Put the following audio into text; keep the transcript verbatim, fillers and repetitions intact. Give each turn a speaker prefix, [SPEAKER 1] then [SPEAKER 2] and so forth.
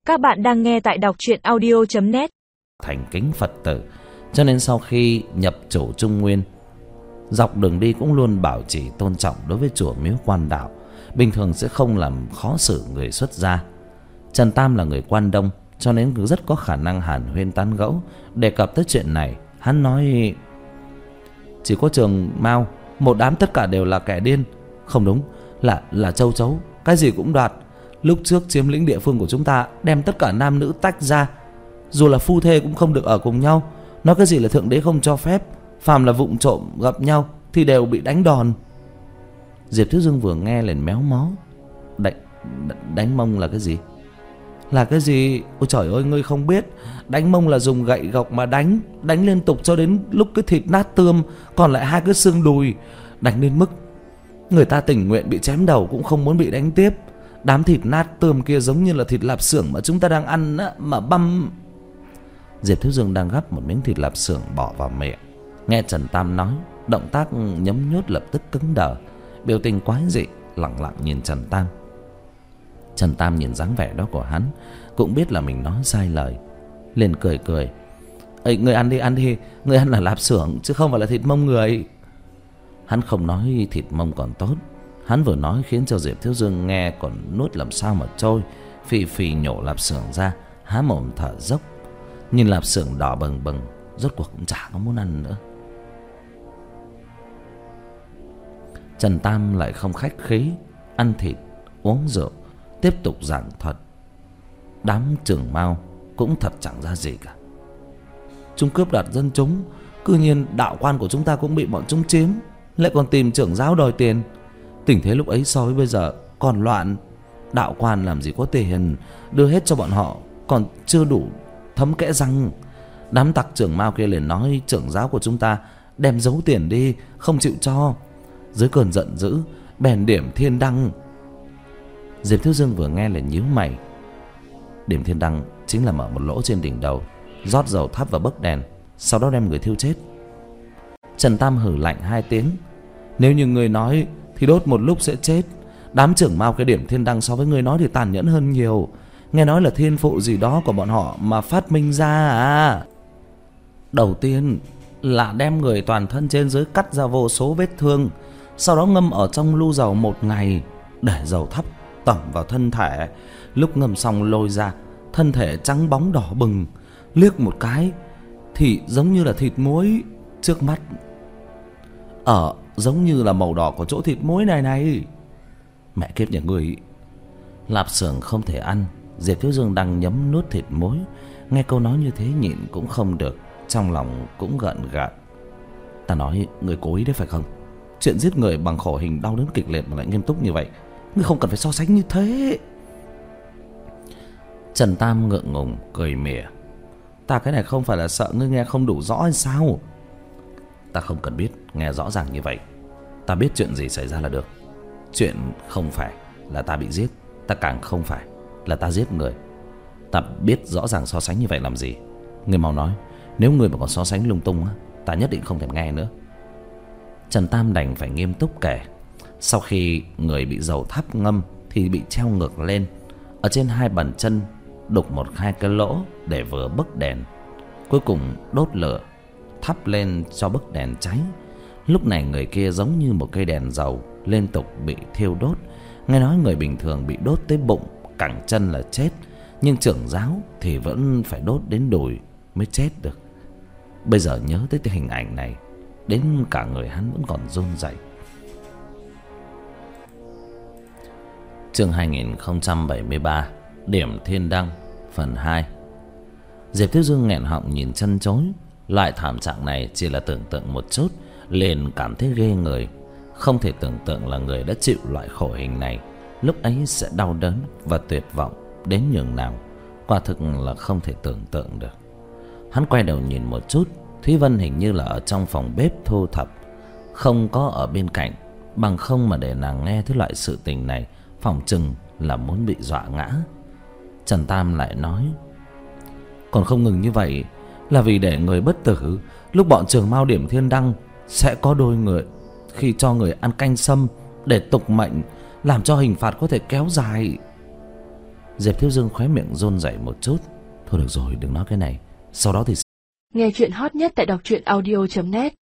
[SPEAKER 1] Các bạn đang nghe tại đọc truyện audio chấm net.
[SPEAKER 2] Thành kính Phật tử, cho nên sau khi nhập chủ Trung Nguyên, dọc đường đi cũng luôn bảo trì tôn trọng đối với chùa miếu quan đạo, bình thường sẽ không làm khó xử người xuất gia. Trần Tam là người Quan Đông, cho nên rất có khả năng hàn huyên tán gẫu. Đề cập tới chuyện này, hắn nói: chỉ có Trường Mao, một đám tất cả đều là kẻ điên. Không đúng, là là châu chấu, cái gì cũng đoạt. Lúc trước chiếm lĩnh địa phương của chúng ta, đem tất cả nam nữ tách ra, dù là phu thê cũng không được ở cùng nhau. Nói cái gì là thượng đế không cho phép, phàm là vụng trộm gặp nhau thì đều bị đánh đòn. Diệp Thiếu Dương vừa nghe liền méo mó: Đánh, đánh mông là cái gì? Là cái gì? Ôi trời ơi, ngươi không biết. Đánh mông là dùng gậy gộc mà đánh, đánh liên tục cho đến lúc cái thịt nát tươm, còn lại hai cái xương đùi. Đánh đến mức người ta tình nguyện bị chém đầu cũng không muốn bị đánh tiếp. Đám thịt nát tươm kia giống như là thịt lạp xưởng mà chúng ta đang ăn á, mà băm. Diệp Thiếu Dương đang gắp một miếng thịt lạp xưởng bỏ vào miệng, nghe Trần Tam nói, động tác nhấm nhốt lập tức cứng đờ, biểu tình quái dị, lặng lặng nhìn Trần Tam. Trần Tam nhìn dáng vẻ đó của hắn, cũng biết là mình nói sai lời, liền cười cười: Ê, ngươi ăn đi, ăn đi, ngươi ăn là lạp xưởng chứ không phải là thịt mông người. Hắn không nói thịt mông còn tốt, hắn vừa nói khiến cho Diệp Thiếu Dương nghe còn nuốt làm sao mà trôi, phì phì nhổ lạp xưởng ra, há mồm thở dốc. Nhìn lạp xưởng đỏ bừng bừng, rốt cuộc cũng chả có muốn ăn nữa. Trần Tam lại không khách khí, ăn thịt, uống rượu, tiếp tục giảng thuật. Đám Trường Mao cũng thật chẳng ra gì cả. Chúng cướp đoạt dân chúng, cư nhiên đạo quan của chúng ta cũng bị bọn chúng chiếm, lại còn tìm trưởng giáo đòi tiền. Tình thế lúc ấy so với bây giờ còn loạn. Đạo quan làm gì có tiền, đưa hết cho bọn họ còn chưa đủ thấm kẽ răng. Đám tặc Trường Mao kia liền nói trưởng giáo của chúng ta đem giấu tiền đi, không chịu cho. Dưới cơn giận dữ bèn điểm thiên đăng. Diệp Thiếu Dương vừa nghe liền nhíu mày. Điểm thiên đăng chính là mở một lỗ trên đỉnh đầu, rót dầu thắp vào bấc đèn, sau đó đem người thiêu chết. Trần Tam hử lạnh hai tiếng: Nếu như người nói thì đốt một lúc sẽ chết. Đám trưởng Mao cái điểm thiên đăng so với người nói thì tàn nhẫn hơn nhiều. Nghe nói là thiên phụ gì đó của bọn họ mà phát minh ra à. Đầu tiên là đem người toàn thân trên dưới cắt ra vô số vết thương, sau đó ngâm ở trong lu dầu một ngày, để dầu thắp tẩm vào thân thể. Lúc ngâm xong lôi ra, thân thể trắng bóng đỏ bừng, liếc một cái thì giống như là thịt muối. Trước mắt ở giống như là màu đỏ của chỗ thịt muối này này. Mẹ kiếp nhà người, lạp xưởng không thể ăn. Diệp Thiếu Dương đang nhấm nuốt thịt muối, nghe câu nói như thế nhịn cũng không được, trong lòng cũng gợn gợn. Ta nói người cố ý đấy phải không? Chuyện giết người bằng khổ hình đau đớn kịch liệt mà lại nghiêm túc như vậy, ngươi không cần phải so sánh như thế. Trần Tam ngượng ngùng cười mỉa: Ta cái này không phải là sợ ngươi nghe không đủ rõ hay sao? Ta không cần biết nghe rõ ràng như vậy, ta biết chuyện gì xảy ra là được. Chuyện không phải là ta bị giết, ta càng không phải là ta giết người. Ta biết rõ ràng so sánh như vậy làm gì. Ngươi mau nói, nếu ngươi mà còn so sánh lung tung á, ta nhất định không thèm nghe nữa. Trần Tam đành phải nghiêm túc kể. Sau khi người bị dầu thắp ngâm thì bị treo ngược lên, ở trên hai bàn chân đục một hai cái lỗ để vừa bấc đèn. Cuối cùng đốt lửa thắp lên cho bấc đèn cháy. Lúc này người kia giống như một cây đèn dầu liên tục bị thiêu đốt. Nghe nói người bình thường bị đốt tới bụng cẳng chân là chết, nhưng trưởng giáo thì vẫn phải đốt đến đùi mới chết được. Bây giờ nhớ tới cái hình ảnh này, đến cả người hắn vẫn còn run rẩy. Chương hai nghìn không trăm bảy mươi ba, Điểm Thiên Đăng, phần hai. Diệp Thiếu Dương nghẹn họng nhìn chân chối. Loại thảm trạng này chỉ là tưởng tượng một chút liền cảm thấy ghê người. Không thể tưởng tượng là người đã chịu loại khổ hình này lúc ấy sẽ đau đớn và tuyệt vọng đến nhường nào. Quả thực là không thể tưởng tượng được. Hắn quay đầu nhìn một chút, Thúy Vân hình như là ở trong phòng bếp thu thập, không có ở bên cạnh. Bằng không mà để nàng nghe thấy loại sự tình này, phòng chừng là muốn bị dọa ngã. Trần Tam lại nói: Còn không ngừng như vậy là vì để người bất tử. Lúc bọn Trường Mao điểm thiên đăng sẽ có đôi người khi cho người ăn canh sâm để tục mệnh, làm cho hình phạt có thể kéo dài. Diệp Thiếu Dương khóe miệng run rẩy một chút. Thôi được rồi, đừng nói cái này. Sau đó thì
[SPEAKER 3] nghe chuyện hot nhất tại đọc truyện audio chấm net.